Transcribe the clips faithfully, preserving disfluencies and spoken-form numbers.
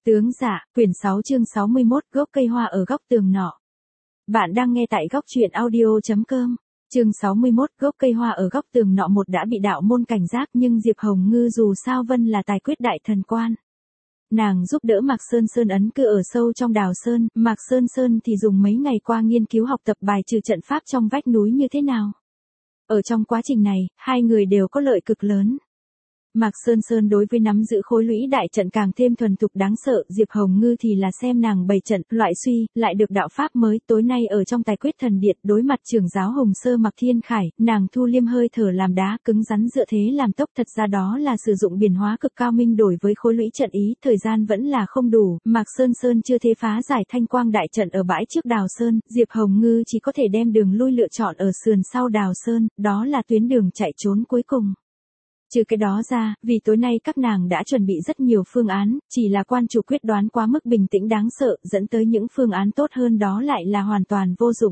Tướng dạ, quyển sáu chương sáu mươi mốt, gốc cây hoa ở góc tường nọ. Bạn đang nghe tại góc truyện audio.com. Chương sáu mươi mốt, gốc cây hoa ở góc tường nọ một đã bị đạo môn cảnh giác nhưng Diệp Hồng Ngư dù sao Vân là tài quyết đại thần quan. Nàng giúp đỡ Mạc Sơn Sơn ấn cư ở sâu trong đào sơn, Mạc Sơn Sơn thì dùng mấy ngày qua nghiên cứu học tập bài trừ trận pháp trong vách núi như thế nào. Ở trong quá trình này, hai người đều có lợi cực lớn. Mạc Sơn Sơn đối với nắm giữ khối lũy đại trận càng thêm thuần thục đáng sợ, Diệp Hồng Ngư thì là xem nàng bày trận, loại suy, lại được đạo pháp mới, tối nay ở trong tài quyết thần điện, đối mặt trưởng giáo Hồng Sơ Mạc Thiên Khải, nàng thu liêm hơi thở làm đá cứng rắn dựa thế làm tốc, thật ra đó là sử dụng biển hóa cực cao minh đổi với khối lũy trận ý, thời gian vẫn là không đủ, Mạc Sơn Sơn chưa thế phá giải thanh quang đại trận ở bãi trước đào sơn, Diệp Hồng Ngư chỉ có thể đem đường lui lựa chọn ở sườn sau đào sơn, đó là tuyến đường chạy trốn cuối cùng. Trừ cái đó ra, vì tối nay các nàng đã chuẩn bị rất nhiều phương án, chỉ là quan chủ quyết đoán quá mức bình tĩnh đáng sợ, dẫn tới những phương án tốt hơn đó lại là hoàn toàn vô dụng.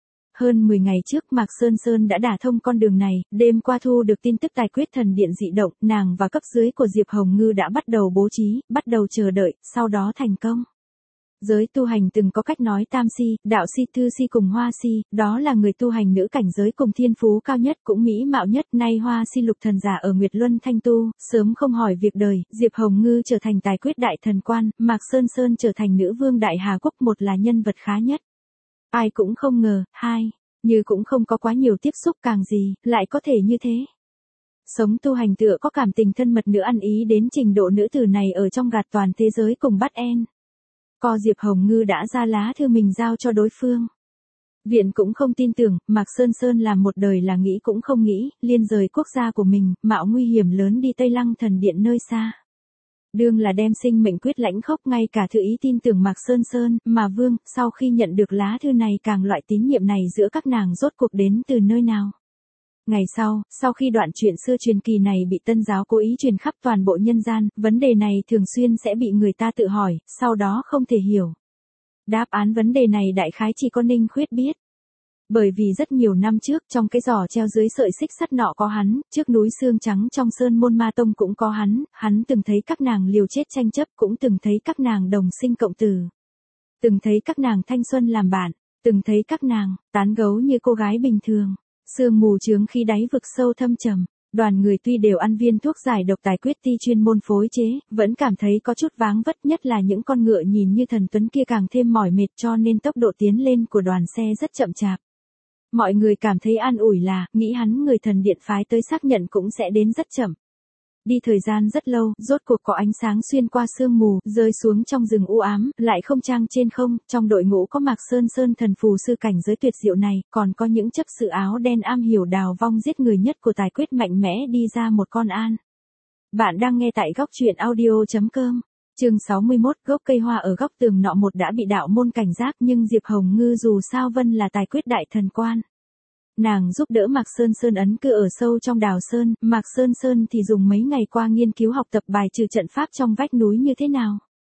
Hơn mười ngày trước Mạc Sơn Sơn đã đả thông con đường này, đêm qua thu được tin tức tài quyết thần điện dị động, nàng và cấp dưới của Diệp Hồng Ngư đã bắt đầu bố trí, bắt đầu chờ đợi, sau đó thành công. Giới tu hành từng có cách nói tam si, đạo si, thư si cùng hoa si, đó là người tu hành nữ cảnh giới cùng thiên phú cao nhất cũng mỹ mạo nhất, nay hoa si lục thần giả ở Nguyệt Luân thanh tu, sớm không hỏi việc đời, Diệp Hồng Ngư trở thành tài quyết đại thần quan, Mạc Sơn Sơn trở thành nữ vương đại Hà Quốc, một là nhân vật khá nhất. Ai cũng không ngờ, hai, như cũng không có quá nhiều tiếp xúc càng gì, lại có thể như thế. Sống tu hành tựa có cảm tình thân mật nữa ăn ý đến trình độ nữ tử này ở trong gạt toàn thế giới cùng bắt en. Co Diệp Hồng Ngư đã ra lá thư mình giao cho đối phương. Viện cũng không tin tưởng, Mạc Sơn Sơn làm một đời là nghĩ cũng không nghĩ, liên rời quốc gia của mình, mạo nguy hiểm lớn đi Tây Lăng thần điện nơi xa. Đương là đem sinh mệnh quyết lãnh khốc, ngay cả thư ý tin tưởng Mạc Sơn Sơn, mà Vương, sau khi nhận được lá thư này càng loại tín nhiệm này giữa các nàng rốt cuộc đến từ nơi nào. Ngày sau, sau khi đoạn chuyện xưa truyền kỳ này bị Tân giáo cố ý truyền khắp toàn bộ nhân gian, vấn đề này thường xuyên sẽ bị người ta tự hỏi, sau đó không thể hiểu. Đáp án vấn đề này đại khái chỉ có Ninh Khuyết biết. Bởi vì rất nhiều năm trước trong cái giỏ treo dưới sợi xích sắt nọ có hắn, trước núi xương trắng trong sơn môn ma tông cũng có hắn, hắn từng thấy các nàng liều chết tranh chấp, cũng từng thấy các nàng đồng sinh cộng tử. Từng thấy các nàng thanh xuân làm bạn, từng thấy các nàng tán gấu như cô gái bình thường. Sương mù chướng khi đáy vực sâu thâm trầm, đoàn người tuy đều ăn viên thuốc giải độc tài quyết ti chuyên môn phối chế, vẫn cảm thấy có chút váng vất, nhất là những con ngựa nhìn như thần tuấn kia càng thêm mỏi mệt, cho nên tốc độ tiến lên của đoàn xe rất chậm chạp. Mọi người cảm thấy an ủi là, nghĩ hắn người thần điện phái tới xác nhận cũng sẽ đến rất chậm. Đi thời gian rất lâu, rốt cuộc có ánh sáng xuyên qua sương mù, rơi xuống trong rừng u ám, lại không trang trên không, trong đội ngũ có Mạc Sơn Sơn thần phù sư cảnh giới tuyệt diệu này, còn có những chấp sự áo đen am hiểu đào vong giết người nhất của tài quyết mạnh mẽ đi ra một con an. Bạn đang nghe tại góc truyện audio.com. Chương sáu mươi mốt, gốc cây hoa ở góc tường nọ một đã bị đạo môn cảnh giác nhưng Diệp Hồng Ngư dù sao Vân là tài quyết đại thần quan. Nàng giúp đỡ Mạc Sơn Sơn ấn cư ở sâu trong đào sơn, Mạc Sơn Sơn thì dùng mấy ngày qua nghiên cứu học tập bài trừ trận pháp trong vách núi như thế nào.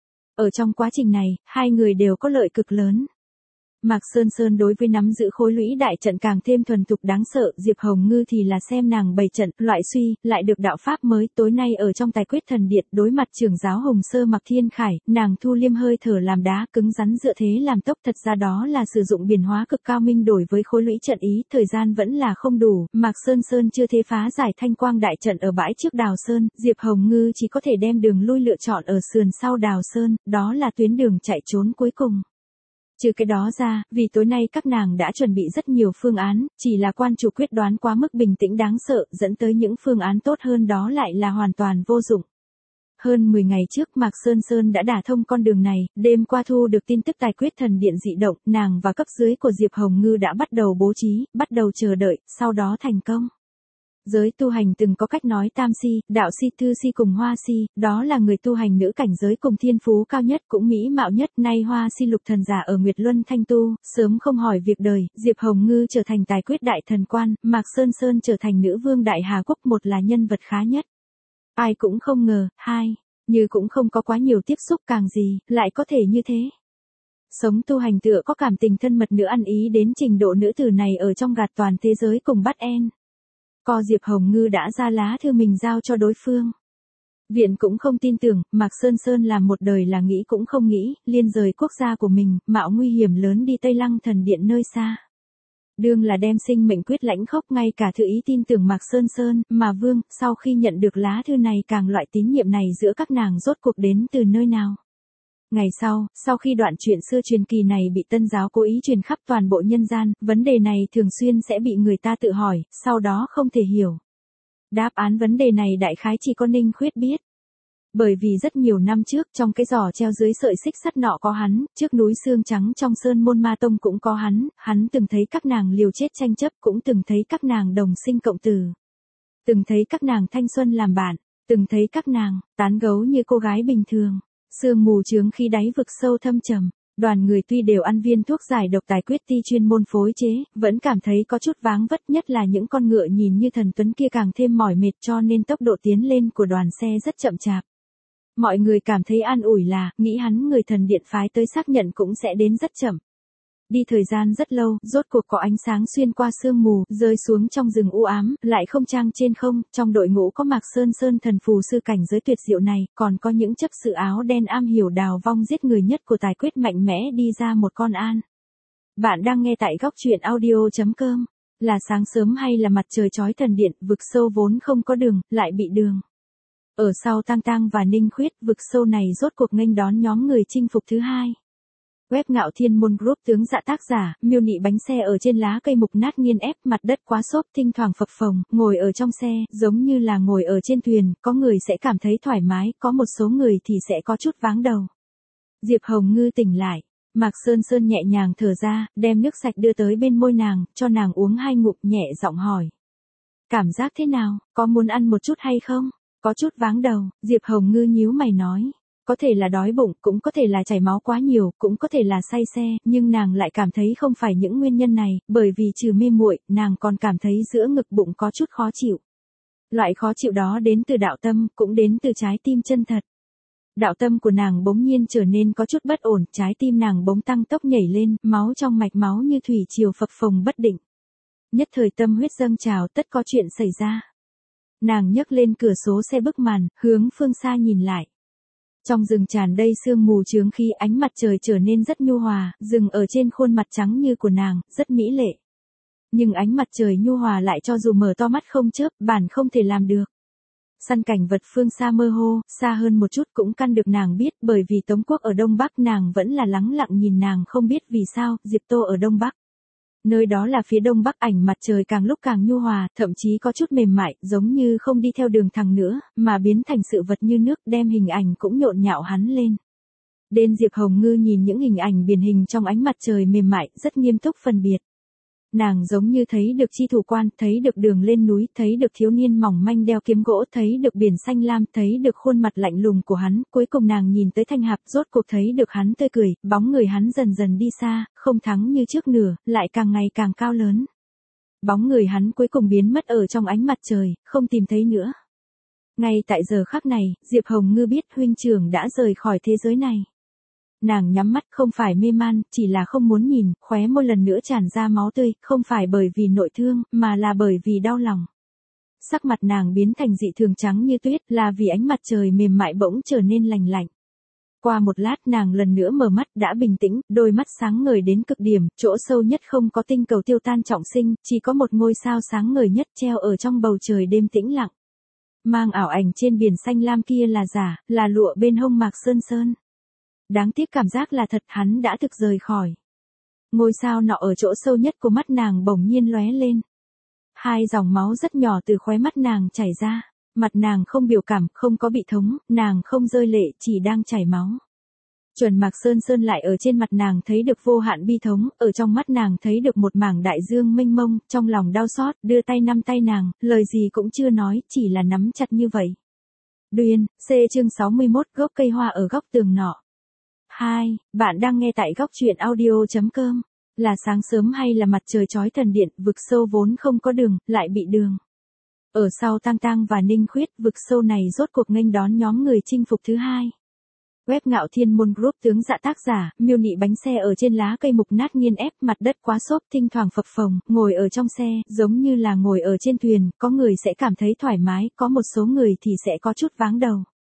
Ở trong quá trình này, hai người đều có lợi cực lớn. Mạc Sơn Sơn đối với nắm giữ khối lũy đại trận càng thêm thuần thục đáng sợ, Diệp Hồng Ngư thì là xem nàng bày trận, loại suy, lại được đạo pháp mới, tối nay ở trong tài quyết thần điện, đối mặt trưởng giáo Hồng Sơ Mạc Thiên Khải, nàng thu liêm hơi thở làm đá cứng rắn dựa thế làm tốc, thật ra đó là sử dụng biển hóa cực cao minh đổi với khối lũy trận ý, thời gian vẫn là không đủ, Mạc Sơn Sơn chưa thế phá giải thanh quang đại trận ở bãi trước đào sơn, Diệp Hồng Ngư chỉ có thể đem đường lui lựa chọn ở sườn sau đào sơn, đó là tuyến đường chạy trốn cuối cùng. Trừ cái đó ra, vì tối nay các nàng đã chuẩn bị rất nhiều phương án, chỉ là quan chủ quyết đoán quá mức bình tĩnh đáng sợ, dẫn tới những phương án tốt hơn đó lại là hoàn toàn vô dụng. Hơn mười ngày trước Mạc Sơn Sơn đã đả thông con đường này, đêm qua thu được tin tức tài quyết thần điện dị động, nàng và cấp dưới của Diệp Hồng Ngư đã bắt đầu bố trí, bắt đầu chờ đợi, sau đó thành công. Giới tu hành từng có cách nói tam si, đạo si, thư si cùng hoa si, đó là người tu hành nữ cảnh giới cùng thiên phú cao nhất cũng mỹ mạo nhất, nay hoa si lục thần giả ở Nguyệt Luân thanh tu, sớm không hỏi việc đời, Diệp Hồng Ngư trở thành tài quyết đại thần quan, Mạc Sơn Sơn trở thành nữ vương đại Hà Quốc, một là nhân vật khá nhất. Ai cũng không ngờ, hai, như cũng không có quá nhiều tiếp xúc càng gì, lại có thể như thế. Sống tu hành tựa có cảm tình thân mật nữa ăn ý đến trình độ nữ tử này ở trong gạt toàn thế giới cùng bắt en. Co Diệp Hồng Ngư đã ra lá thư mình giao cho đối phương. Viện cũng không tin tưởng, Mạc Sơn Sơn làm một đời là nghĩ cũng không nghĩ, liên rời quốc gia của mình, mạo nguy hiểm lớn đi Tây Lăng thần điện nơi xa. Đương là đem sinh mệnh quyết lãnh khốc, ngay cả Thư Ý tin tưởng Mạc Sơn Sơn, mà Vương, sau khi nhận được lá thư này càng loại tín nhiệm này giữa các nàng rốt cuộc đến từ nơi nào. Ngày sau, sau khi đoạn chuyện xưa truyền kỳ này bị Tân giáo cố ý truyền khắp toàn bộ nhân gian, vấn đề này thường xuyên sẽ bị người ta tự hỏi, sau đó không thể hiểu. Đáp án vấn đề này đại khái chỉ có Ninh Khuyết biết. Bởi vì rất nhiều năm trước trong cái giỏ treo dưới sợi xích sắt nọ có hắn, trước núi xương trắng trong Sơn Môn Ma Tông cũng có hắn, hắn từng thấy các nàng liều chết tranh chấp, cũng từng thấy các nàng đồng sinh cộng tử. Từng thấy các nàng thanh xuân làm bạn, từng thấy các nàng tán gấu như cô gái bình thường. Sương mù chướng khi đáy vực sâu thâm trầm, đoàn người tuy đều ăn viên thuốc giải độc tài quyết ti chuyên môn phối chế, vẫn cảm thấy có chút váng vất, nhất là những con ngựa nhìn như thần tuấn kia càng thêm mỏi mệt, cho nên tốc độ tiến lên của đoàn xe rất chậm chạp. Mọi người cảm thấy an ủi là, nghĩ hắn người thần điện phái tới xác nhận cũng sẽ đến rất chậm. Đi thời gian rất lâu, rốt cuộc có ánh sáng xuyên qua sương mù, rơi xuống trong rừng u ám, lại không trang trên không, trong đội ngũ có Mạc Sơn Sơn thần phù sư cảnh giới tuyệt diệu này, còn có những chấp sự áo đen am hiểu đào vong giết người nhất của tài quyết mạnh mẽ đi ra một con an. Bạn đang nghe tại góc truyện audio chấm com, là sáng sớm hay là mặt trời chói thần điện, vực sâu vốn không có đường, lại bị đường. Ở sau Tang Tang và Ninh Khuyết, vực sâu này rốt cuộc nghênh đón nhóm người chinh phục thứ hai. Web Ngạo Thiên Môn Group tướng dạ tác giả, miêu nị bánh xe ở trên lá cây mục nát nghiên ép, mặt đất quá xốp, thỉnh thoảng phập phồng, ngồi ở trong xe, giống như là ngồi ở trên thuyền, có người sẽ cảm thấy thoải mái, có một số người thì sẽ có chút váng đầu. Diệp Hồng Ngư tỉnh lại, Mạc Sơn Sơn nhẹ nhàng thở ra, đem nước sạch đưa tới bên môi nàng, cho nàng uống hai ngụm, nhẹ giọng hỏi. Cảm giác thế nào, có muốn ăn một chút hay không? Có chút váng đầu, Diệp Hồng Ngư nhíu mày nói. Có thể là đói bụng, cũng có thể là chảy máu quá nhiều, cũng có thể là say xe, nhưng nàng lại cảm thấy không phải những nguyên nhân này, bởi vì trừ mê muội, nàng còn cảm thấy giữa ngực bụng có chút khó chịu. Loại khó chịu đó đến từ đạo tâm, cũng đến từ trái tim chân thật. Đạo tâm của nàng bỗng nhiên trở nên có chút bất ổn, trái tim nàng bỗng tăng tốc nhảy lên, máu trong mạch máu như thủy triều phập phồng bất định. Nhất thời tâm huyết dâng trào, tất có chuyện xảy ra. Nàng nhấc lên cửa sổ xe bức màn, hướng phương xa nhìn lại. Trong rừng tràn đầy sương mù chướng khi ánh mặt trời trở nên rất nhu hòa, dừng ở trên khuôn mặt trắng như của nàng, rất mỹ lệ. Nhưng ánh mặt trời nhu hòa lại cho dù mở to mắt không chớp, bản không thể làm được. Săn cảnh vật phương xa mơ hồ, xa hơn một chút cũng căn được nàng biết, bởi vì Tống Quốc ở Đông Bắc nàng vẫn là lắng lặng nhìn nàng không biết vì sao, Diệp Tô ở Đông Bắc. Nơi đó là phía Đông Bắc, ảnh mặt trời càng lúc càng nhu hòa, thậm chí có chút mềm mại, giống như không đi theo đường thẳng nữa, mà biến thành sự vật như nước, đem hình ảnh cũng nhộn nhạo hắn lên. Đến Diệp Hồng Ngư nhìn những hình ảnh biển hình trong ánh mặt trời mềm mại, rất nghiêm túc phân biệt. Nàng giống như thấy được chi thủ quan, thấy được đường lên núi, thấy được thiếu niên mỏng manh đeo kiếm gỗ, thấy được biển xanh lam, thấy được khuôn mặt lạnh lùng của hắn, cuối cùng nàng nhìn tới thanh hạp, rốt cuộc thấy được hắn tươi cười, bóng người hắn dần dần đi xa, không thắng như trước nửa, lại càng ngày càng cao lớn. Bóng người hắn cuối cùng biến mất ở trong ánh mặt trời, không tìm thấy nữa. Ngay tại giờ khắc này, Diệp Hồng Ngư biết huynh trưởng đã rời khỏi thế giới này. Nàng nhắm mắt, không phải mê man, chỉ là không muốn nhìn, khóe môi lần nữa tràn ra máu tươi, không phải bởi vì nội thương, mà là bởi vì đau lòng. Sắc mặt nàng biến thành dị thường trắng như tuyết, là vì ánh mặt trời mềm mại bỗng trở nên lành lạnh. Qua một lát nàng lần nữa mở mắt, đã bình tĩnh, đôi mắt sáng ngời đến cực điểm, chỗ sâu nhất không có tinh cầu tiêu tan trọng sinh, chỉ có một ngôi sao sáng ngời nhất treo ở trong bầu trời đêm tĩnh lặng. Mang ảo ảnh trên biển xanh lam kia là giả, là lụa bên hông Mạc Sơn Sơn. Đáng tiếc cảm giác là thật, hắn đã thực rời khỏi. Ngôi sao nọ ở chỗ sâu nhất của mắt nàng bỗng nhiên lóe lên. Hai dòng máu rất nhỏ từ khóe mắt nàng chảy ra. Mặt nàng không biểu cảm, không có bị thống, nàng không rơi lệ, chỉ đang chảy máu. Chuẩn Mạc Sơn Sơn lại ở trên mặt nàng thấy được vô hạn bi thống, ở trong mắt nàng thấy được một mảng đại dương mênh mông, trong lòng đau xót, đưa tay nắm tay nàng, lời gì cũng chưa nói, chỉ là nắm chặt như vậy. Duyên, C chương sáu mươi mốt, gốc cây hoa ở góc tường nọ. hai. Bạn đang nghe tại góc truyện audio chấm com. Là sáng sớm hay là mặt trời chói thần điện, vực sâu vốn không có đường, lại bị đường. Ở sau Tang Tang và Ninh Khuyết, vực sâu này rốt cuộc nghênh đón nhóm người chinh phục thứ hai. Web Ngạo Thiên Môn Group tướng dạ tác giả, miêu nị bánh xe ở trên lá cây mục nát nghiên ép, mặt đất quá xốp, thỉnh thoảng phập phồng, ngồi ở trong xe, giống như là ngồi ở trên thuyền, có người sẽ cảm thấy thoải mái, có một số người thì sẽ có chút váng đầu.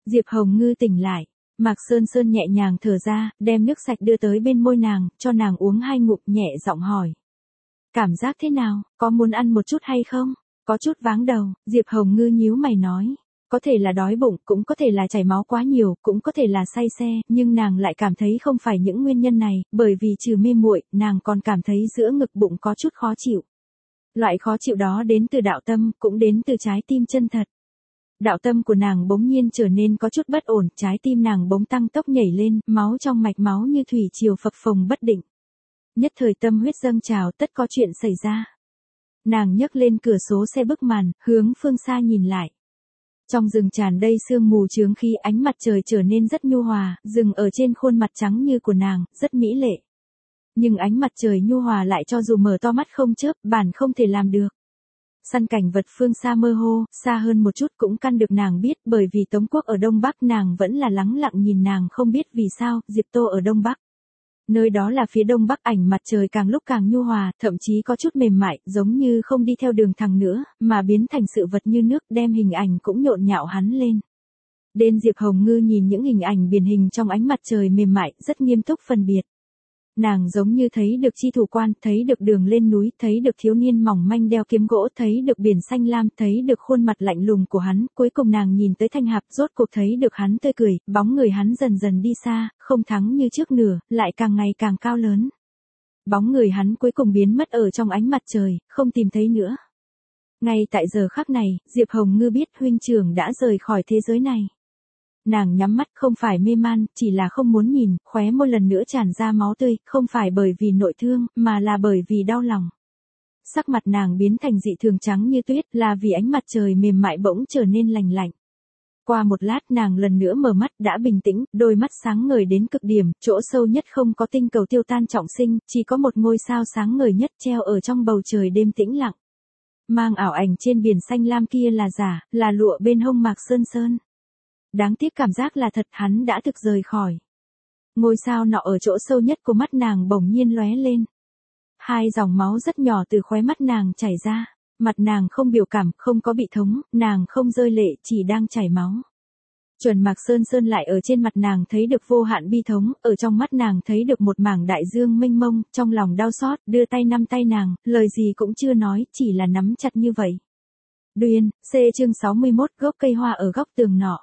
Diệp Hồng Ngư tỉnh lại. Mạc Sơn Sơn nhẹ nhàng thở ra, đem nước sạch đưa tới bên môi nàng, cho nàng uống hai ngụm, nhẹ giọng hỏi. Cảm giác thế nào, có muốn ăn một chút hay không? Có chút váng đầu, Diệp Hồng Ngư nhíu mày nói. Có thể là đói bụng, cũng có thể là chảy máu quá nhiều, cũng có thể là say xe, nhưng nàng lại cảm thấy không phải những nguyên nhân này, bởi vì trừ mê muội, nàng còn cảm thấy giữa ngực bụng có chút khó chịu. Loại khó chịu đó đến từ đạo tâm, cũng đến từ trái tim chân thật. Đạo tâm của nàng bỗng nhiên trở nên có chút bất ổn, trái tim nàng bỗng tăng tốc nhảy lên, máu trong mạch máu như thủy triều phập phồng bất định. Nhất thời tâm huyết dâng trào, tất có chuyện xảy ra. Nàng nhấc lên cửa sổ xe bức màn, hướng phương xa nhìn lại. Trong rừng tràn đầy sương mù chướng khí, ánh mặt trời trở nên rất nhu hòa, dừng ở trên khuôn mặt trắng như của nàng, rất mỹ lệ. Nhưng ánh mặt trời nhu hòa lại cho dù mở to mắt không chớp, bản không thể làm được. Săn cảnh vật phương xa mơ hồ, xa hơn một chút cũng căn được nàng biết, bởi vì Tống Quốc ở Đông Bắc, nàng vẫn là lắng lặng nhìn nàng không biết vì sao, Diệp Tô ở Đông Bắc. Nơi đó là phía Đông Bắc, ảnh mặt trời càng lúc càng nhu hòa, thậm chí có chút mềm mại, giống như không đi theo đường thẳng nữa, mà biến thành sự vật như nước, đem hình ảnh cũng nhộn nhạo hắn lên. Đến Diệp Hồng Ngư nhìn những hình ảnh biển hình trong ánh mặt trời mềm mại, rất nghiêm túc phân biệt. Nàng giống như thấy được chi thủ quan, thấy được đường lên núi, thấy được thiếu niên mỏng manh đeo kiếm gỗ, thấy được biển xanh lam, thấy được khuôn mặt lạnh lùng của hắn, cuối cùng nàng nhìn tới Thanh Hạp, rốt cuộc thấy được hắn tươi cười, bóng người hắn dần dần đi xa, không thắng như trước nửa, lại càng ngày càng cao lớn. Bóng người hắn cuối cùng biến mất ở trong ánh mặt trời, không tìm thấy nữa. Ngay tại giờ khắc này, Diệp Hồng Ngư biết huynh trưởng đã rời khỏi thế giới này. Nàng nhắm mắt, không phải mê man, chỉ là không muốn nhìn, khóe môi lần nữa tràn ra máu tươi, không phải bởi vì nội thương, mà là bởi vì đau lòng. Sắc mặt nàng biến thành dị thường trắng như tuyết, là vì ánh mặt trời mềm mại bỗng trở nên lành lạnh. Qua một lát nàng lần nữa mở mắt, đã bình tĩnh, đôi mắt sáng ngời đến cực điểm, chỗ sâu nhất không có tinh cầu tiêu tan trọng sinh, chỉ có một ngôi sao sáng ngời nhất treo ở trong bầu trời đêm tĩnh lặng. Mang ảo ảnh trên biển xanh lam kia là giả, là lụa bên hông Mạc Sơn Sơn. Đáng tiếc cảm giác là thật, hắn đã thực rời khỏi. Ngôi sao nọ ở chỗ sâu nhất của mắt nàng bỗng nhiên lóe lên. Hai dòng máu rất nhỏ từ khóe mắt nàng chảy ra, mặt nàng không biểu cảm, không có bị thống, nàng không rơi lệ, chỉ đang chảy máu. Chuẩn Mạc Sơn Sơn lại ở trên mặt nàng thấy được vô hạn bi thống, ở trong mắt nàng thấy được một mảng đại dương mênh mông, trong lòng đau xót, đưa tay nắm tay nàng, lời gì cũng chưa nói, chỉ là nắm chặt như vậy. Duyên, C chương sáu mươi mốt, gốc cây hoa ở góc tường nọ.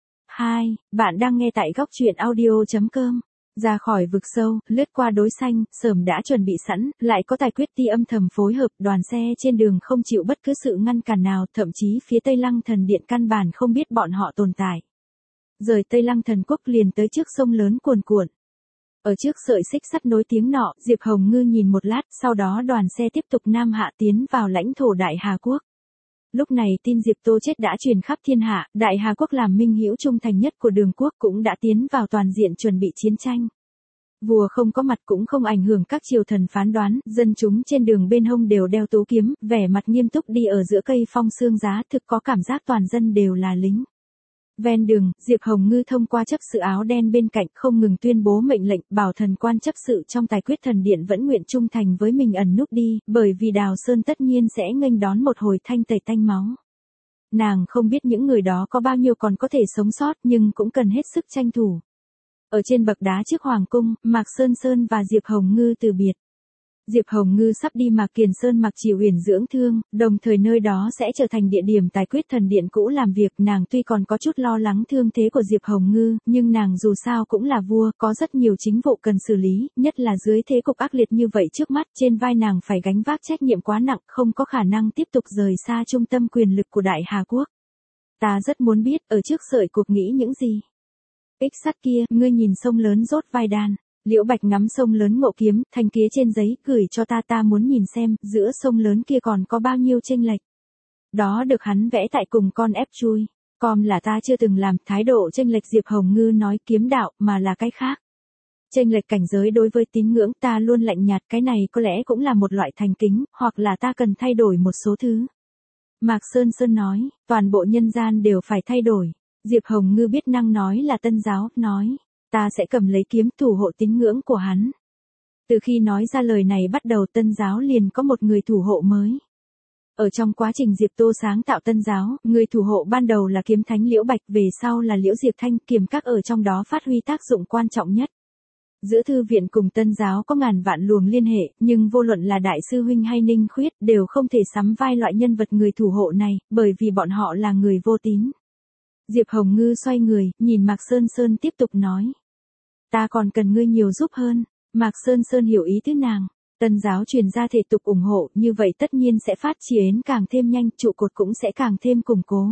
hai. Bạn đang nghe tại góc truyện audio.com. Ra khỏi vực sâu, lướt qua đối xanh, sớm đã chuẩn bị sẵn, lại có tài quyết ti âm thầm phối hợp, đoàn xe trên đường không chịu bất cứ sự ngăn cản nào, thậm chí phía Tây Lăng Thần Điện căn bản không biết bọn họ tồn tại. Rời Tây Lăng Thần Quốc liền tới trước sông lớn cuồn cuộn. Ở trước sợi xích sắt nối tiếng nọ, Diệp Hồng Ngư nhìn một lát, sau đó đoàn xe tiếp tục nam hạ tiến vào lãnh thổ Đại Hà Quốc. Lúc này tin Diệp Tô chết đã truyền khắp thiên hạ, Đại Hà Quốc làm minh hữu trung thành nhất của Đường Quốc cũng đã tiến vào toàn diện chuẩn bị chiến tranh. Vua không có mặt cũng không ảnh hưởng các triều thần phán đoán, dân chúng trên đường bên hông đều đeo tú kiếm, vẻ mặt nghiêm túc đi ở giữa cây phong sương giá, thực có cảm giác toàn dân đều là lính. Ven đường, Diệp Hồng Ngư thông qua chấp sự áo đen bên cạnh không ngừng tuyên bố mệnh lệnh, bảo thần quan chấp sự trong tài quyết thần điện vẫn nguyện trung thành với mình ẩn núp đi, bởi vì Đào Sơn tất nhiên sẽ nghênh đón một hồi thanh tẩy tanh máu. Nàng không biết những người đó có bao nhiêu còn có thể sống sót, nhưng cũng cần hết sức tranh thủ. Ở trên bậc đá trước Hoàng cung, Mạc Sơn Sơn và Diệp Hồng Ngư từ biệt. Diệp Hồng Ngư sắp đi Mạc Kiền Sơn Mạc Chỉ Uyển dưỡng thương, đồng thời nơi đó sẽ trở thành địa điểm tài quyết thần điện cũ làm việc. Nàng tuy còn có chút lo lắng thương thế của Diệp Hồng Ngư, nhưng nàng dù sao cũng là vua, có rất nhiều chính vụ cần xử lý, nhất là dưới thế cục ác liệt như vậy trước mắt, trên vai nàng phải gánh vác trách nhiệm quá nặng, không có khả năng tiếp tục rời xa trung tâm quyền lực của Đại Hà Quốc. Ta rất muốn biết, ở trước sợi cuộc nghĩ những gì. Ích sắt kia, ngươi nhìn sông lớn rốt vai đàn. Liễu Bạch ngắm sông lớn ngộ kiếm, thanh kía trên giấy, gửi cho ta ta muốn nhìn xem, giữa sông lớn kia còn có bao nhiêu chênh lệch. Đó được hắn vẽ tại cùng con ép chui. Com là ta chưa từng làm, thái độ chênh lệch Diệp Hồng Ngư nói kiếm đạo, mà là cái khác. Chênh lệch cảnh giới đối với tín ngưỡng ta luôn lạnh nhạt, cái này có lẽ cũng là một loại thành kính, hoặc là ta cần thay đổi một số thứ. Mạc Sơn Sơn nói, toàn bộ nhân gian đều phải thay đổi. Diệp Hồng Ngư biết năng nói là Tân giáo, nói. Ta sẽ cầm lấy kiếm thủ hộ tín ngưỡng của hắn. Từ khi nói ra lời này bắt đầu Tân giáo liền có một người thủ hộ mới. Ở trong quá trình Diệp Tô sáng tạo Tân giáo, người thủ hộ ban đầu là kiếm thánh Liễu Bạch, về sau là Liễu Diệp Thanh, kiềm các ở trong đó phát huy tác dụng quan trọng nhất. Giữa thư viện cùng Tân giáo có ngàn vạn luồng liên hệ, nhưng vô luận là Đại sư huynh hay Ninh Khuyết đều không thể sắm vai loại nhân vật người thủ hộ này, bởi vì bọn họ là người vô tín. Diệp Hồng Ngư xoay người, nhìn Mạc Sơn Sơn tiếp tục nói. Ta còn cần ngươi nhiều giúp hơn. Mạc Sơn Sơn hiểu ý tứ nàng. Tân giáo truyền ra thể tục ủng hộ, như vậy tất nhiên sẽ phát triển càng thêm nhanh, trụ cột cũng sẽ càng thêm củng cố.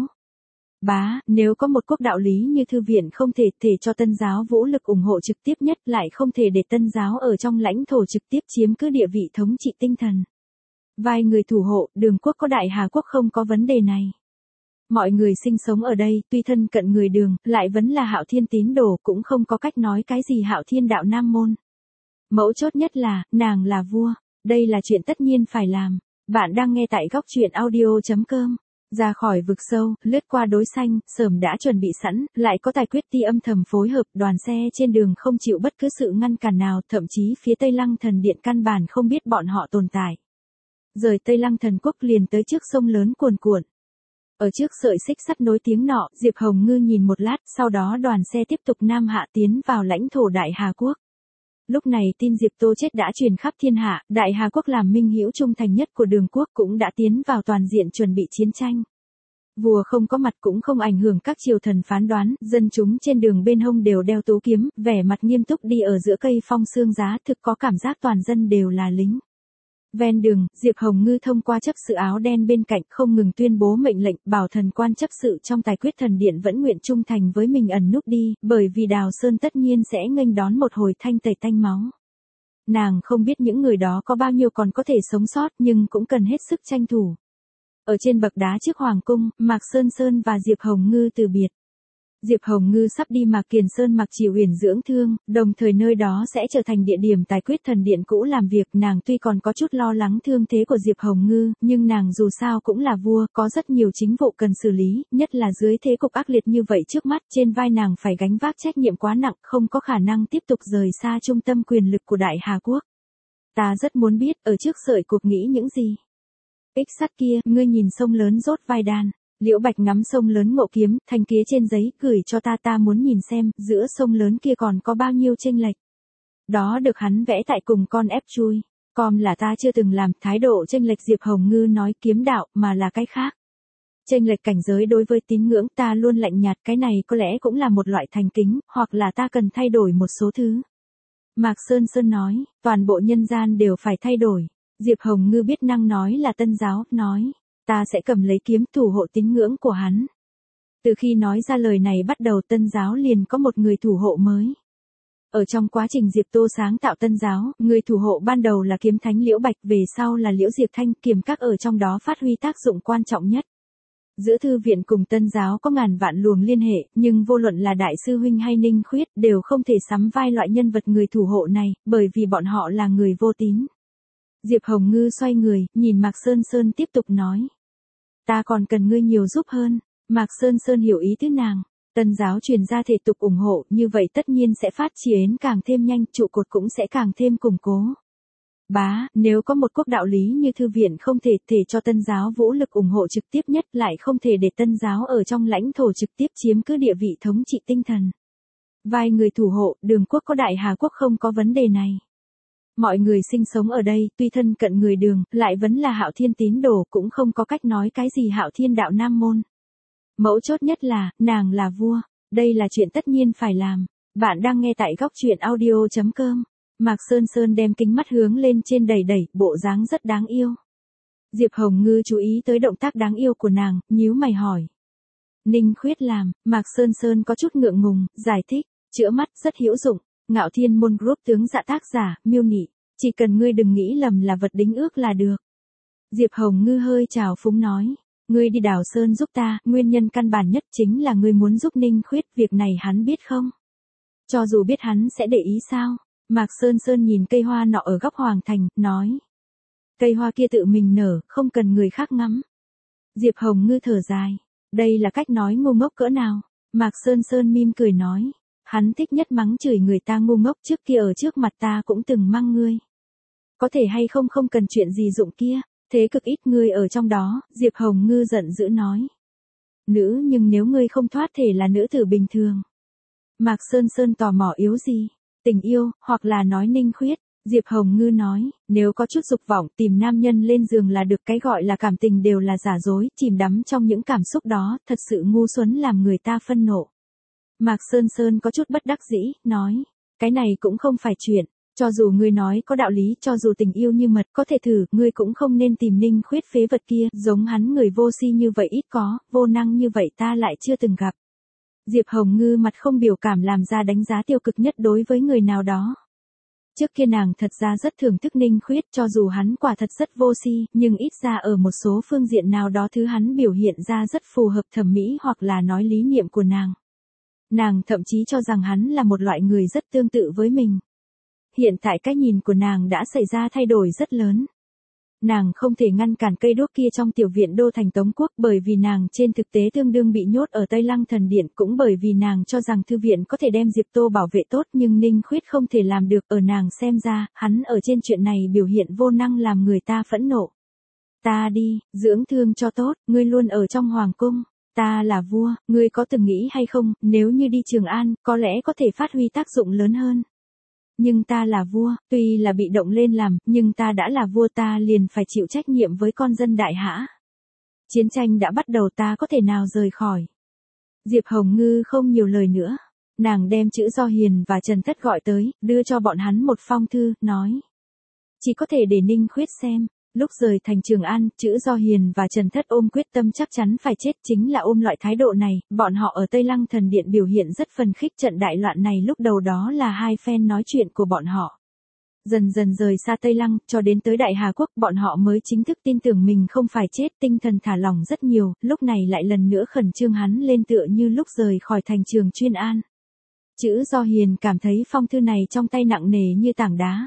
Bá, nếu có một quốc đạo lý như thư viện không thể thể cho Tân giáo vũ lực ủng hộ trực tiếp nhất, lại không thể để Tân giáo ở trong lãnh thổ trực tiếp chiếm cứ địa vị thống trị tinh thần. Vai người thủ hộ, Đường quốc có Đại Hà quốc không có vấn đề này. Mọi người sinh sống ở đây, tuy thân cận người Đường, lại vẫn là Hạo Thiên tín đồ, cũng không có cách nói cái gì Hạo Thiên đạo Nam môn. Mấu chốt nhất là, nàng là vua, đây là chuyện tất nhiên phải làm. Bạn đang nghe tại góc truyện audio chấm com. Ra khỏi vực sâu, lướt qua đối xanh, sớm đã chuẩn bị sẵn, lại có Tài Quyết Ti âm thầm phối hợp, đoàn xe trên đường không chịu bất cứ sự ngăn cản nào, thậm chí phía Tây Lăng Thần Điện căn bản không biết bọn họ tồn tại. Rời Tây Lăng Thần Quốc liền tới trước sông lớn cuồn cuộn. Ở trước sợi xích sắt nối tiếng nọ, Diệp Hồng Ngư nhìn một lát, sau đó đoàn xe tiếp tục nam hạ tiến vào lãnh thổ Đại Hà Quốc. Lúc này tin Diệp Tô chết đã truyền khắp thiên hạ, Đại Hà Quốc làm minh hữu trung thành nhất của Đường quốc cũng đã tiến vào toàn diện chuẩn bị chiến tranh. Vua không có mặt cũng không ảnh hưởng các triều thần phán đoán, dân chúng trên đường bên hông đều đeo tú kiếm, vẻ mặt nghiêm túc đi ở giữa cây phong sương giá, thực có cảm giác toàn dân đều là lính. Ven đường, Diệp Hồng Ngư thông qua chấp sự áo đen bên cạnh không ngừng tuyên bố mệnh lệnh, bảo thần quan chấp sự trong Tài Quyết Thần Điện vẫn nguyện trung thành với mình ẩn núp đi, bởi vì Đào Sơn tất nhiên sẽ nghênh đón một hồi thanh tẩy tanh máu. Nàng không biết những người đó có bao nhiêu còn có thể sống sót, nhưng cũng cần hết sức tranh thủ. Ở trên bậc đá trước Hoàng cung, Mạc Sơn Sơn và Diệp Hồng Ngư từ biệt. Diệp Hồng Ngư sắp đi Mạc Kiền Sơn Mạc Chỉ Uyển dưỡng thương, đồng thời nơi đó sẽ trở thành địa điểm Tài Quyết Thần Điện cũ làm việc. Nàng tuy còn có chút lo lắng thương thế của Diệp Hồng Ngư, nhưng nàng dù sao cũng là vua, có rất nhiều chính vụ cần xử lý, nhất là dưới thế cục ác liệt như vậy trước mắt, trên vai nàng phải gánh vác trách nhiệm quá nặng, không có khả năng tiếp tục rời xa trung tâm quyền lực của Đại Hà Quốc. Ta rất muốn biết, ở trước sợi cuộc nghĩ những gì. Ích sắt kia, ngươi nhìn sông lớn rốt vai đàn. Liễu Bạch ngắm sông lớn ngộ kiếm, thanh kía trên giấy, gửi cho ta ta muốn nhìn xem, giữa sông lớn kia còn có bao nhiêu chênh lệch. Đó được hắn vẽ tại cùng con ép chui. Com là ta chưa từng làm, thái độ chênh lệch Diệp Hồng Ngư nói kiếm đạo, mà là cái khác. Chênh lệch cảnh giới đối với tín ngưỡng ta luôn lạnh nhạt, cái này có lẽ cũng là một loại thành kính, hoặc là ta cần thay đổi một số thứ. Mạc Sơn Sơn nói, toàn bộ nhân gian đều phải thay đổi. Diệp Hồng Ngư biết năng nói là Tân giáo, nói. Ta sẽ cầm lấy kiếm thủ hộ tín ngưỡng của hắn. Từ khi nói ra lời này bắt đầu Tân giáo liền có một người thủ hộ mới. Ở trong quá trình Diệp Tô sáng tạo Tân giáo, người thủ hộ ban đầu là kiếm thánh Liễu Bạch, về sau là Liễu Diệp Thanh, kiềm các ở trong đó phát huy tác dụng quan trọng nhất. Giữa thư viện cùng Tân giáo có ngàn vạn luồng liên hệ, nhưng vô luận là Đại sư huynh hay Ninh Khuyết đều không thể sắm vai loại nhân vật người thủ hộ này, bởi vì bọn họ là người vô tín. Diệp Hồng Ngư xoay người, nhìn Mạc Sơn Sơn tiếp tục nói. Ta còn cần ngươi nhiều giúp hơn. Mạc Sơn Sơn hiểu ý tứ nàng. Tân giáo truyền ra thể tục ủng hộ, như vậy tất nhiên sẽ phát triển càng thêm nhanh, trụ cột cũng sẽ càng thêm củng cố. Bá, nếu có một quốc đạo lý như thư viện không thể thể cho Tân giáo vũ lực ủng hộ trực tiếp nhất, lại không thể để Tân giáo ở trong lãnh thổ trực tiếp chiếm cứ địa vị thống trị tinh thần. Vai người thủ hộ, Đường quốc có Đại Hà quốc không có vấn đề này. Mọi người sinh sống ở đây, tuy thân cận người Đường, lại vẫn là Hạo Thiên tín đồ, cũng không có cách nói cái gì Hạo Thiên đạo Nam môn. Mấu chốt nhất là, nàng là vua, đây là chuyện tất nhiên phải làm. Bạn đang nghe tại góc truyện audio chấm com. Mạc Sơn Sơn đem kính mắt hướng lên trên đẩy đẩy, bộ dáng rất đáng yêu. Diệp Hồng Ngư chú ý tới động tác đáng yêu của nàng, nhíu mày hỏi. Ninh Khuyết làm, Mạc Sơn Sơn có chút ngượng ngùng, giải thích, chữa mắt rất hữu dụng. Ngạo Thiên môn group tướng dạ tác giả, miêu nị, chỉ cần ngươi đừng nghĩ lầm là vật đính ước là được. Diệp Hồng Ngư hơi trào phúng nói, ngươi đi Đào Sơn giúp ta, nguyên nhân căn bản nhất chính là ngươi muốn giúp Ninh Khuyết, việc này hắn biết không? Cho dù biết hắn sẽ để ý sao? Mạc Sơn Sơn nhìn cây hoa nọ ở góc hoàng thành, nói. Cây hoa kia tự mình nở, không cần người khác ngắm. Diệp Hồng Ngư thở dài, đây là cách nói ngu ngốc cỡ nào? Mạc Sơn Sơn mỉm cười nói. Hắn thích nhất mắng chửi người ta ngu ngốc, trước kia ở trước mặt ta cũng từng mang ngươi. Có thể hay không không cần chuyện gì dụng kia, Thế cực ít ngươi ở trong đó, Diệp Hồng Ngư giận dữ nói. Nữ nhưng nếu ngươi không thoát thể là nữ tử bình thường. Mạc Sơn Sơn tò mò yếu gì? Tình yêu, hoặc là nói Ninh Khuyết. Diệp Hồng Ngư nói, nếu có chút dục vọng tìm nam nhân lên giường là được, cái gọi là cảm tình đều là giả dối, chìm đắm trong những cảm xúc đó, thật sự ngu xuẩn làm người ta phân nộ. Mạc Sơn Sơn có chút bất đắc dĩ, nói, cái này cũng không phải chuyện, cho dù ngươi nói có đạo lý, cho dù tình yêu như mật, có thể thử, ngươi cũng không nên tìm Ninh Khuyết phế vật kia, giống hắn người vô si như vậy ít có, vô năng như vậy ta lại chưa từng gặp. Diệp Hồng Ngư mặt không biểu cảm làm ra đánh giá tiêu cực nhất đối với người nào đó. Trước kia nàng thật ra rất thưởng thức Ninh Khuyết, cho dù hắn quả thật rất vô si, nhưng ít ra ở một số phương diện nào đó thứ hắn biểu hiện ra rất phù hợp thẩm mỹ hoặc là nói lý niệm của nàng. Nàng thậm chí cho rằng hắn là một loại người rất tương tự với mình. Hiện tại cái nhìn của nàng đã xảy ra thay đổi rất lớn. Nàng không thể ngăn cản cây đuốc kia trong tiểu viện đô thành Tống Quốc, bởi vì nàng trên thực tế tương đương bị nhốt ở Tây Lăng Thần Điện, cũng bởi vì nàng cho rằng thư viện có thể đem Diệp Tô bảo vệ tốt, nhưng Ninh Khuyết không thể làm được. Ở nàng xem ra, hắn ở trên chuyện này biểu hiện vô năng làm người ta phẫn nộ. Ta đi, dưỡng thương cho tốt, ngươi luôn ở trong hoàng cung. Ta là vua, ngươi có từng nghĩ hay không, nếu như đi Trường An, có lẽ có thể phát huy tác dụng lớn hơn. Nhưng ta là vua, tuy là bị động lên làm, nhưng ta đã là vua, ta liền phải chịu trách nhiệm với con dân đại hã. Chiến tranh đã bắt đầu, ta có thể nào rời khỏi. Diệp Hồng Ngư không nhiều lời nữa. Nàng đem Chữ Do Hiền và Trần Thất gọi tới, đưa cho bọn hắn một phong thư, nói. Chỉ có thể để Ninh Khuyết xem. Lúc rời thành Trường An, Chữ Do Hiền và Trần Thất ôm quyết tâm chắc chắn phải chết, chính là ôm loại thái độ này, bọn họ ở Tây Lăng Thần Điện biểu hiện rất phấn khích. Trận đại loạn này lúc đầu đó là hai phen nói chuyện của bọn họ. Dần dần rời xa Tây Lăng, cho đến tới Đại Hà Quốc, bọn họ mới chính thức tin tưởng mình không phải chết, tinh thần thả lỏng rất nhiều, lúc này lại lần nữa khẩn trương hắn lên tựa như lúc rời khỏi thành Trường Chuyên An. Chữ Do Hiền cảm thấy phong thư này trong tay nặng nề như tảng đá.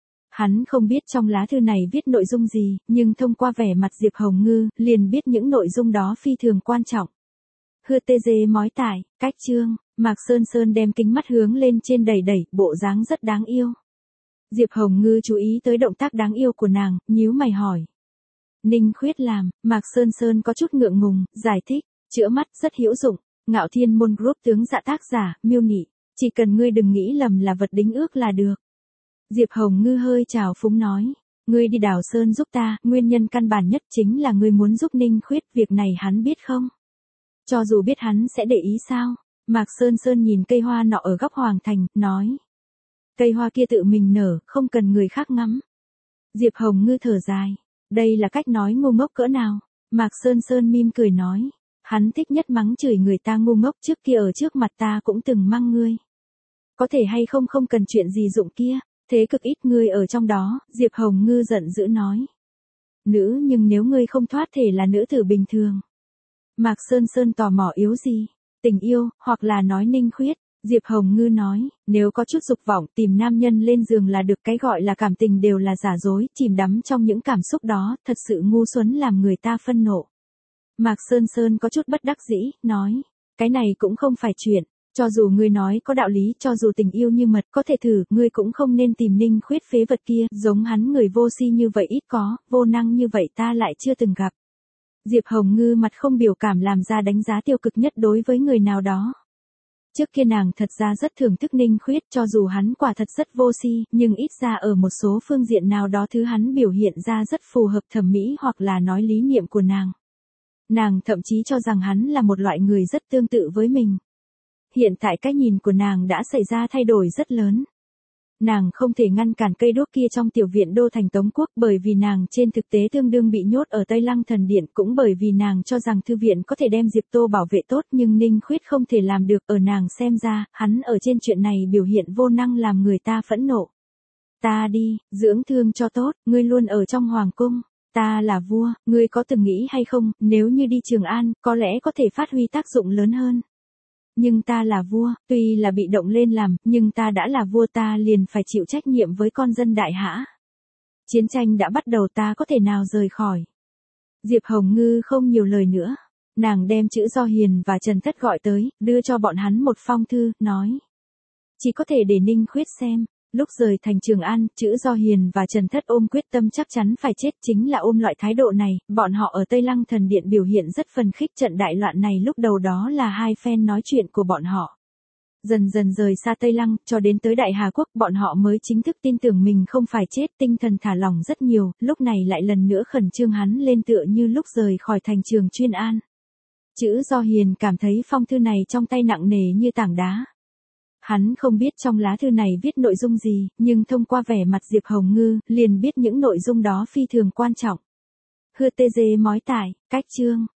Hắn không biết trong lá thư này viết nội dung gì, nhưng thông qua vẻ mặt Diệp Hồng Ngư, liền biết những nội dung đó phi thường quan trọng. Hưa tê dê mói tải, cách chương, Mạc Sơn Sơn đem kính mắt hướng lên trên đẩy đẩy, bộ dáng rất đáng yêu. Diệp Hồng Ngư chú ý tới động tác đáng yêu của nàng, nhíu mày hỏi. Ninh Khuyết làm, Mạc Sơn Sơn có chút ngượng ngùng, giải thích, chữa mắt rất hữu dụng, Ngạo Thiên Môn Group tướng dạ tác giả, miêu nị, chỉ cần ngươi đừng nghĩ lầm là vật đính ước là được. Diệp Hồng Ngư hơi trào phúng nói, ngươi đi Đào Sơn giúp ta, nguyên nhân căn bản nhất chính là ngươi muốn giúp Ninh Khuyết, việc này hắn biết không? Cho dù biết hắn sẽ để ý sao? Mạc Sơn Sơn nhìn cây hoa nọ ở góc hoàng thành, nói. Cây hoa kia tự mình nở, không cần người khác ngắm. Diệp Hồng Ngư thở dài, đây là cách nói ngu ngốc cỡ nào? Mạc Sơn Sơn mỉm cười nói, hắn thích nhất mắng chửi người ta ngu ngốc, trước kia ở trước mặt ta cũng từng mang ngươi. Có thể hay không không cần chuyện gì dụng kia. Thế cực ít ngươi ở trong đó, Diệp Hồng Ngư giận dữ nói. Nữ nhưng nếu ngươi không thoát thể là nữ tử bình thường. Mạc Sơn Sơn tò mò yếu gì? Tình yêu, hoặc là nói Ninh Khuyết. Diệp Hồng Ngư nói, nếu có chút dục vọng tìm nam nhân lên giường là được, cái gọi là cảm tình đều là giả dối, chìm đắm trong những cảm xúc đó, thật sự ngu xuẩn làm người ta phân nộ. Mạc Sơn Sơn có chút bất đắc dĩ, nói, cái này cũng không phải chuyện. Cho dù ngươi nói có đạo lý, cho dù tình yêu như mật, có thể thử, ngươi cũng không nên tìm Ninh Khuyết phế vật kia, giống hắn người vô si như vậy ít có, vô năng như vậy ta lại chưa từng gặp. Diệp Hồng Ngư mặt không biểu cảm làm ra đánh giá tiêu cực nhất đối với người nào đó. Trước kia nàng thật ra rất thưởng thức Ninh Khuyết, cho dù hắn quả thật rất vô si, nhưng ít ra ở một số phương diện nào đó thứ hắn biểu hiện ra rất phù hợp thẩm mỹ hoặc là nói lý niệm của nàng. Nàng thậm chí cho rằng hắn là một loại người rất tương tự với mình. Hiện tại cái nhìn của nàng đã xảy ra thay đổi rất lớn. Nàng không thể ngăn cản cây đuốc kia trong tiểu viện đô thành Tống Quốc, bởi vì nàng trên thực tế tương đương bị nhốt ở Tây Lăng Thần Điện, cũng bởi vì nàng cho rằng thư viện có thể đem Diệp Tô bảo vệ tốt, nhưng Ninh Khuyết không thể làm được. Ở nàng xem ra, hắn ở trên chuyện này biểu hiện vô năng làm người ta phẫn nộ. Ta đi, dưỡng thương cho tốt, ngươi luôn ở trong hoàng cung. Ta là vua, ngươi có từng nghĩ hay không, nếu như đi Trường An, có lẽ có thể phát huy tác dụng lớn hơn. Nhưng ta là vua, tuy là bị động lên làm, nhưng ta đã là vua, ta liền phải chịu trách nhiệm với con dân đại hã. Chiến tranh đã bắt đầu, ta có thể nào rời khỏi. Diệp Hồng Ngư không nhiều lời nữa. Nàng đem Chữ Do Hiền và Trần Thất gọi tới, đưa cho bọn hắn một phong thư, nói. Chỉ có thể để Ninh Khuyết xem. Lúc rời thành Trường An, Chữ Do Hiền và Trần Thất ôm quyết tâm chắc chắn phải chết, chính là ôm loại thái độ này, bọn họ ở Tây Lăng Thần Điện biểu hiện rất phấn khích. Trận đại loạn này lúc đầu đó là hai phen nói chuyện của bọn họ. Dần dần rời xa Tây Lăng, cho đến tới Đại Hà Quốc, bọn họ mới chính thức tin tưởng mình không phải chết, tinh thần thả lỏng rất nhiều, lúc này lại lần nữa khẩn trương hắn lên tựa như lúc rời khỏi thành Trường Chuyên An. Chữ Do Hiền cảm thấy phong thư này trong tay nặng nề như tảng đá. Hắn không biết trong lá thư này viết nội dung gì, nhưng thông qua vẻ mặt Diệp Hồng Ngư, liền biết những nội dung đó phi thường quan trọng. Hưa tê dê mói tải, cách chương.